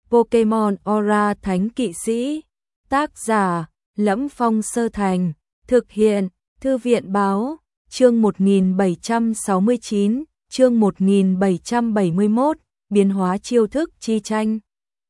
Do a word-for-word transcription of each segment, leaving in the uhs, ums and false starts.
Pokemon Aura Thánh Kỵ Sĩ. Tác giả: Lẫm Phong Sơ Thành. Thực hiện: Thư viện báo. Chương một nghìn bảy trăm sáu mươi chín, chương một nghìn bảy trăm bảy mươi mốt, biến hóa chiêu thức chi tranh.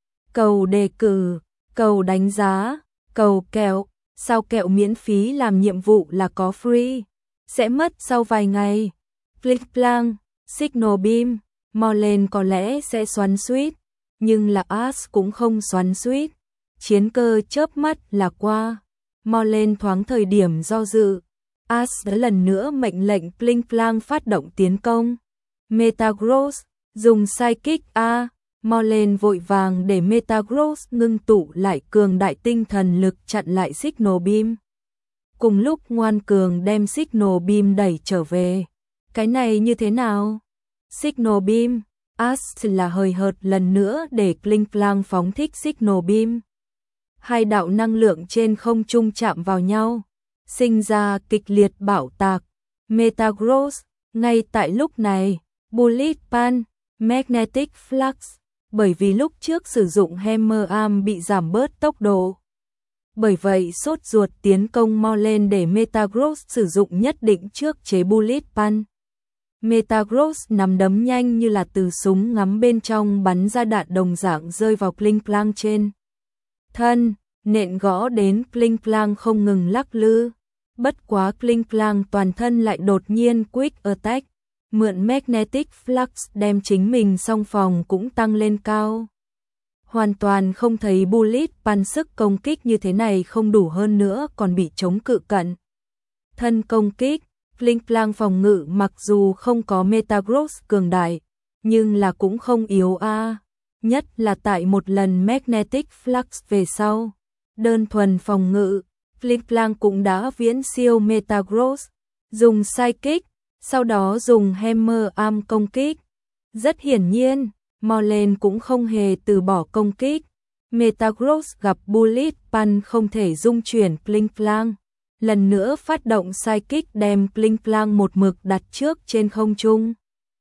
Cầu đề cử, cầu đánh giá, cầu kẹo, sao kẹo miễn phí làm nhiệm vụ là có free, sẽ mất sau vài ngày. Clickplank, Signal Beam, Morlane có lẽ sẽ xoắn xuýt, nhưng là Ash cũng không xoắn xuýt. Chiến cơ chớp mắt là qua. Morlane thoáng thời điểm do dự. Ash đã lần nữa mệnh lệnh Clickplank phát động tiến công. Metagross, dùng Psychic A. Morlane vội vàng để Metagross ngưng tụ lại cường đại tinh thần lực chặn lại Signal Beam. Cùng lúc ngoan cường đem Signal Beam đẩy trở về. Cái này như thế nào? Signal Beam, Ash là hời hợt lần nữa để Clickplank phóng thích Signal Beam. Hai đạo năng lượng trên không trung chạm vào nhau, sinh ra kịch liệt bạo tạc. Metagross, ngay tại lúc này, Bullet Punch, Magnetic Flux, bởi vì lúc trước sử dụng Hammer Arm bị giảm bớt tốc độ. Bởi vậy sốt ruột tiến công Morlane để Metagross sử dụng nhất định trước chế Bullet Punch. Metagross nắm đấm nhanh như là từ súng ngắm bên trong bắn ra đạn đồng dạng rơi vào Clickplank trên thân, nện gõ đến Clickplank không ngừng lắc lư. Bất quá Clickplank toàn thân lại đột nhiên Quick Attack, mượn Magnetic Flux đem chính mình song phòng cũng tăng lên cao. Hoàn toàn không thấy Bullet Punch sức công kích như thế này không đủ, hơn nữa còn bị chống cự cận thân công kích. Clickplank phòng ngự mặc dù không có Metagross cường đại, nhưng là cũng không yếu a, nhất là tại một lần Magnetic Flux về sau. Đơn thuần phòng ngự, Clickplank cũng đã viễn siêu Metagross, dùng Psychic, sau đó dùng Hammer Arm công kích. Rất hiển nhiên, Morlane cũng không hề từ bỏ công kích. Metagross gặp Bullet Punch không thể dung chuyển Clickplank, lần nữa phát động Psychic đem Clickplank một mực đặt trước trên không trung.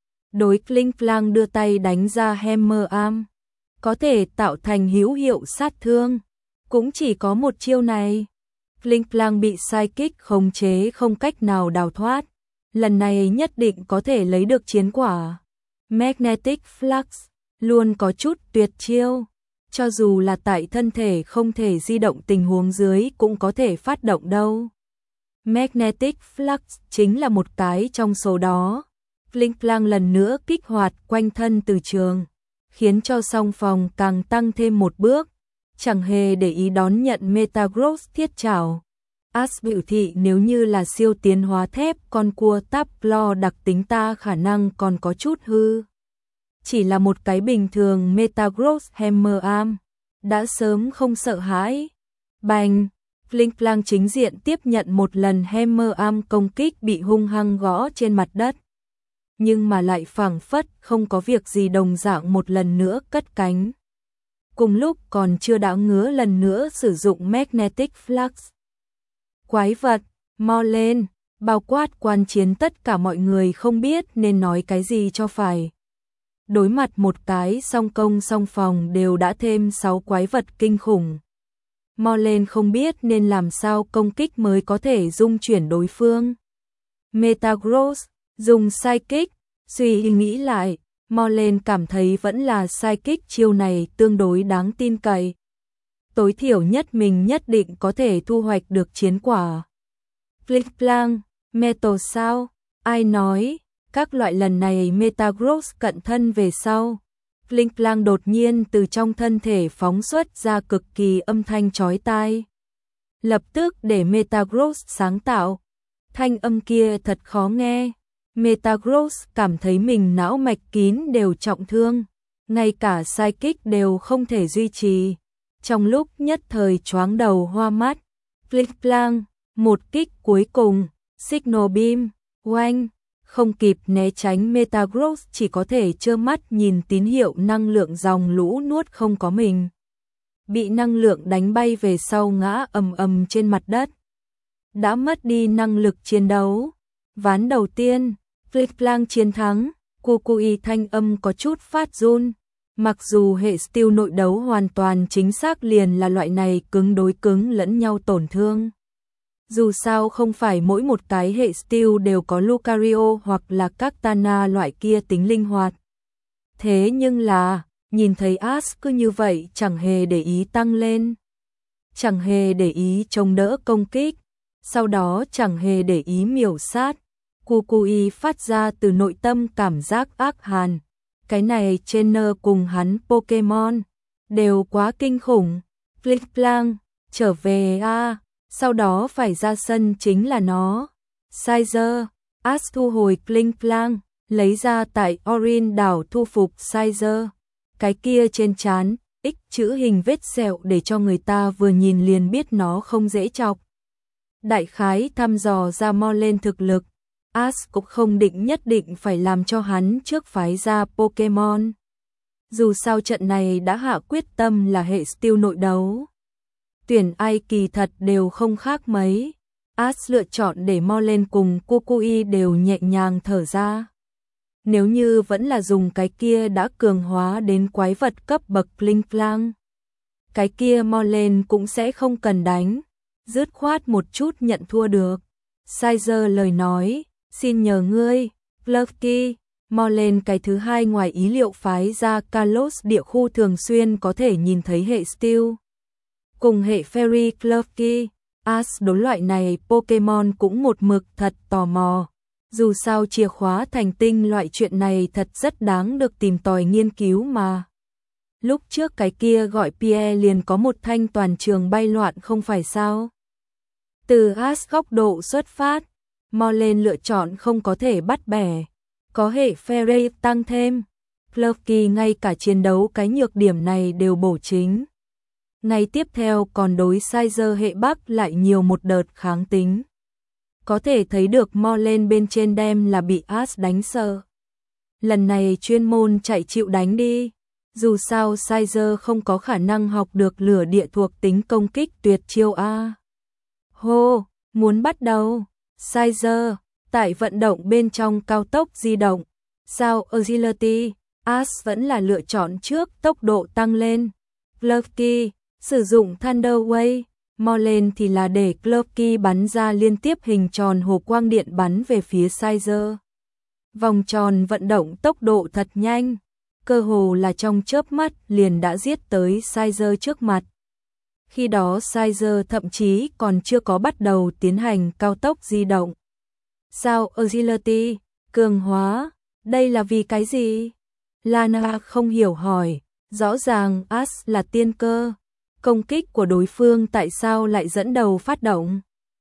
Đối Clickplank đưa tay đánh ra Hammer Arm, có thể tạo thành hữu hiệu sát thương. Cũng chỉ có một chiêu này. Clickplank bị Psychic khống chế không cách nào đào thoát. Lần này nhất định có thể lấy được chiến quả. Magnetic Flux luôn có chút tuyệt chiêu. Cho dù là tại thân thể không thể di động tình huống dưới cũng có thể phát động đâu. Magnetic Flux chính là một cái trong số đó. Clickplank lần nữa kích hoạt quanh thân từ trường, khiến cho song phòng càng tăng thêm một bước, chẳng hề để ý đón nhận Metagross thiết trảo. Ash biểu thị nếu như là siêu tiến hóa thép con cua táp lo đặc tính ta khả năng còn có chút hư. Chỉ là một cái bình thường Metagross Hammer Arm, đã sớm không sợ hãi. Bành! Clickplank chính diện tiếp nhận một lần Hammer Arm công kích bị hung hăng gõ trên mặt đất. Nhưng mà lại phảng phất không có việc gì đồng dạng một lần nữa cất cánh. Cùng lúc còn chưa đã ngứa lần nữa sử dụng Magnetic Flux. Quái vật, Morlane, bao quát quan chiến tất cả mọi người không biết nên nói cái gì cho phải. Đối mặt một cái song công song phòng đều đã thêm sáu quái vật kinh khủng. Morlane không biết nên làm sao công kích mới có thể dung chuyển đối phương. Metagross, dùng Psychic, suy nghĩ lại, Morlane cảm thấy vẫn là Psychic chiêu này tương đối đáng tin cậy. Tối thiểu nhất mình nhất định có thể thu hoạch được chiến quả. Clickplank, Metal sao? Ai nói? Các loại lần này Metagross cận thân về sau. Clickplank đột nhiên từ trong thân thể phóng xuất ra cực kỳ âm thanh chói tai. Lập tức để Metagross sáng tạo. Thanh âm kia thật khó nghe. Metagross cảm thấy mình não mạch kín đều trọng thương, ngay cả Psychic đều không thể duy trì. Trong lúc nhất thời choáng đầu hoa mắt, Clickplank, một kích cuối cùng, Signal Beam, oanh, không kịp né tránh, Metagross chỉ có thể trơ mắt nhìn tín hiệu năng lượng dòng lũ nuốt không có mình. Bị năng lượng đánh bay về sau ngã ầm ầm trên mặt đất. Đã mất đi năng lực chiến đấu. Ván đầu tiên, Clickplank chiến thắng, Kukui thanh âm có chút phát run. Mặc dù hệ Steel nội đấu hoàn toàn chính xác liền là loại này cứng đối cứng lẫn nhau tổn thương. Dù sao không phải mỗi một cái hệ Steel đều có Lucario hoặc là các Tana loại kia tính linh hoạt. Thế nhưng là, nhìn thấy Ash cứ như vậy chẳng hề để ý tăng lên. Chẳng hề để ý chống đỡ công kích. Sau đó chẳng hề để ý miểu sát. Kukui phát ra từ nội tâm cảm giác ác hàn. Cái này trainer cùng hắn Pokemon đều quá kinh khủng. Klinklang, trở về a, sau đó phải ra sân chính là nó. Sizer, Ash thu hồi Klinklang, lấy ra tại Orin đảo thu phục Sizer. Cái kia trên trán, X chữ hình vết sẹo để cho người ta vừa nhìn liền biết nó không dễ chọc. Đại khái thăm dò ra mo lên thực lực. Ash cũng không định nhất định phải làm cho hắn trước phái ra Pokemon. Dù sao trận này đã hạ quyết tâm là hệ Steel nội đấu. Tuyển ai kỳ thật đều không khác mấy. Ash lựa chọn để mo lên cùng Kukui đều nhẹ nhàng thở ra. Nếu như vẫn là dùng cái kia đã cường hóa đến quái vật cấp bậc Klinklang, cái kia mo lên cũng sẽ không cần đánh. Dứt khoát một chút nhận thua được. Sizer lời nói, xin nhờ ngươi, Klefki, mo lên cái thứ hai ngoài ý liệu phái ra Kalos địa khu thường xuyên có thể nhìn thấy hệ Steel. Cùng hệ Fairy Klefki, Ash đối loại này Pokemon cũng một mực thật tò mò. Dù sao chìa khóa thành tinh loại chuyện này thật rất đáng được tìm tòi nghiên cứu mà. Lúc trước cái kia gọi Pierre liền có một thanh toàn trường bay loạn không phải sao? Từ Ash góc độ xuất phát, mo lên lựa chọn không có thể bắt bẻ. Có hệ Fairy tăng thêm. Klefki ngay cả chiến đấu cái nhược điểm này đều bổ chính. Ngày tiếp theo còn đối Sizer hệ Bắc lại nhiều một đợt kháng tính. Có thể thấy được mo lên bên trên đem là bị Ash đánh sợ. Lần này chuyên môn chạy chịu đánh đi. Dù sao Sizer không có khả năng học được lửa địa thuộc tính công kích tuyệt chiêu A. Hô, muốn bắt đầu. Sizer, tại vận động bên trong cao tốc di động. Sao Agility, Ash vẫn là lựa chọn trước tốc độ tăng lên. Klefki, sử dụng Thunder Wave. Mo lên thì là để Klefki bắn ra liên tiếp hình tròn hồ quang điện bắn về phía Sizer. Vòng tròn vận động tốc độ thật nhanh, cơ hồ là trong chớp mắt liền đã giết tới Sizer trước mặt. Khi đó Sizer thậm chí còn chưa có bắt đầu tiến hành cao tốc di động. Sao Agility, cường hóa, đây là vì cái gì? Lana không hiểu hỏi, rõ ràng Ash là tiên cơ. Công kích của đối phương tại sao lại dẫn đầu phát động?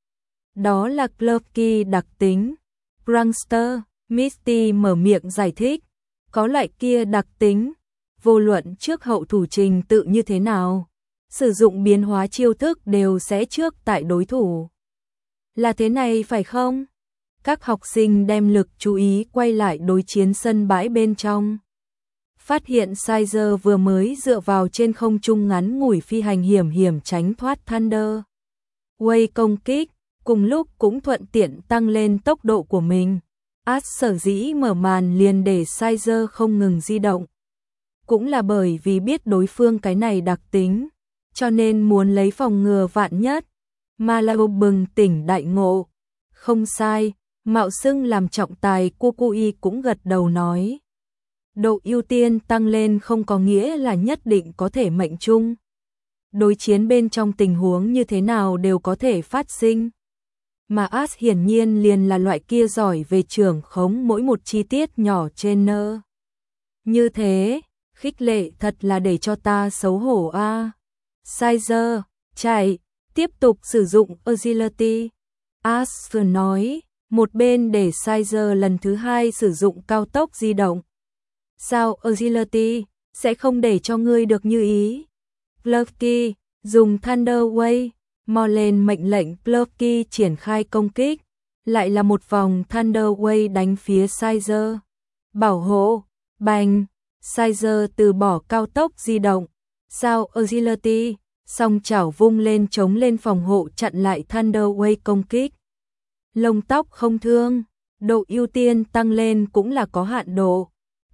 Đó là Klefki đặc tính. Prankster, Misty mở miệng giải thích. Có loại kia đặc tính. Vô luận trước hậu thủ trình tự như thế nào, sử dụng biến hóa chiêu thức đều sẽ trước tại đối thủ. Là thế này phải không? Các học sinh đem lực chú ý quay lại đối chiến sân bãi bên trong. Phát hiện Sizer vừa mới dựa vào trên không trung ngắn ngủi phi hành hiểm hiểm tránh thoát Thunder Wave công kích, cùng lúc cũng thuận tiện tăng lên tốc độ của mình. Ash sở dĩ mở màn liền để Sizer không ngừng di động. Cũng là bởi vì biết đối phương cái này đặc tính, cho nên muốn lấy phòng ngừa vạn nhất. Malao bừng tỉnh đại ngộ. Không sai, mạo xưng làm trọng tài Kukui cũng gật đầu nói. Độ ưu tiên tăng lên không có nghĩa là nhất định có thể mệnh chung. Đối chiến bên trong tình huống như thế nào đều có thể phát sinh. Mà Ash hiển nhiên liền là loại kia giỏi về trưởng khống mỗi một chi tiết nhỏ trên nơ. Như thế, khích lệ thật là để cho ta xấu hổ a. À. Sizer, chạy, tiếp tục sử dụng Agility. Ash vừa nói, một bên để Sizer lần thứ hai sử dụng cao tốc di động. Sao Agility sẽ không để cho ngươi được như ý? Klefki dùng Thunder Wave, mo lên mệnh lệnh Klefki triển khai công kích, lại là một vòng Thunder Wave đánh phía Sizer. Bảo hộ, bành, Sizer từ bỏ cao tốc di động. Sao Agility, song chảo vung lên chống lên phòng hộ chặn lại Thunder Wave công kích. Lông tóc không thương, độ ưu tiên tăng lên cũng là có hạn độ.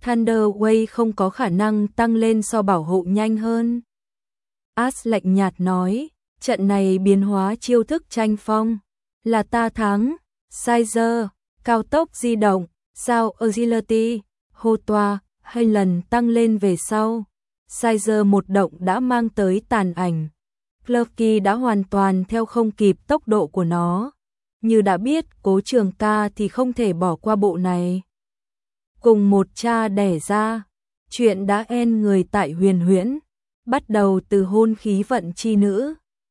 Thunder Wave không có khả năng tăng lên so bảo hộ nhanh hơn. Ash lạnh nhạt nói, trận này biến hóa chiêu thức tranh phong, là ta thắng. Sizer, cao tốc di động, sao agility, hô toa, hai lần tăng lên về sau. Sizer một động đã mang tới tàn ảnh. Clucky đã hoàn toàn theo không kịp tốc độ của nó. Như đã biết Cố Trường Ca thì không thể bỏ qua bộ này. Cùng một cha đẻ ra, chuyện đã en người tại Huyền Huyễn, bắt đầu từ hôn khí vận chi nữ.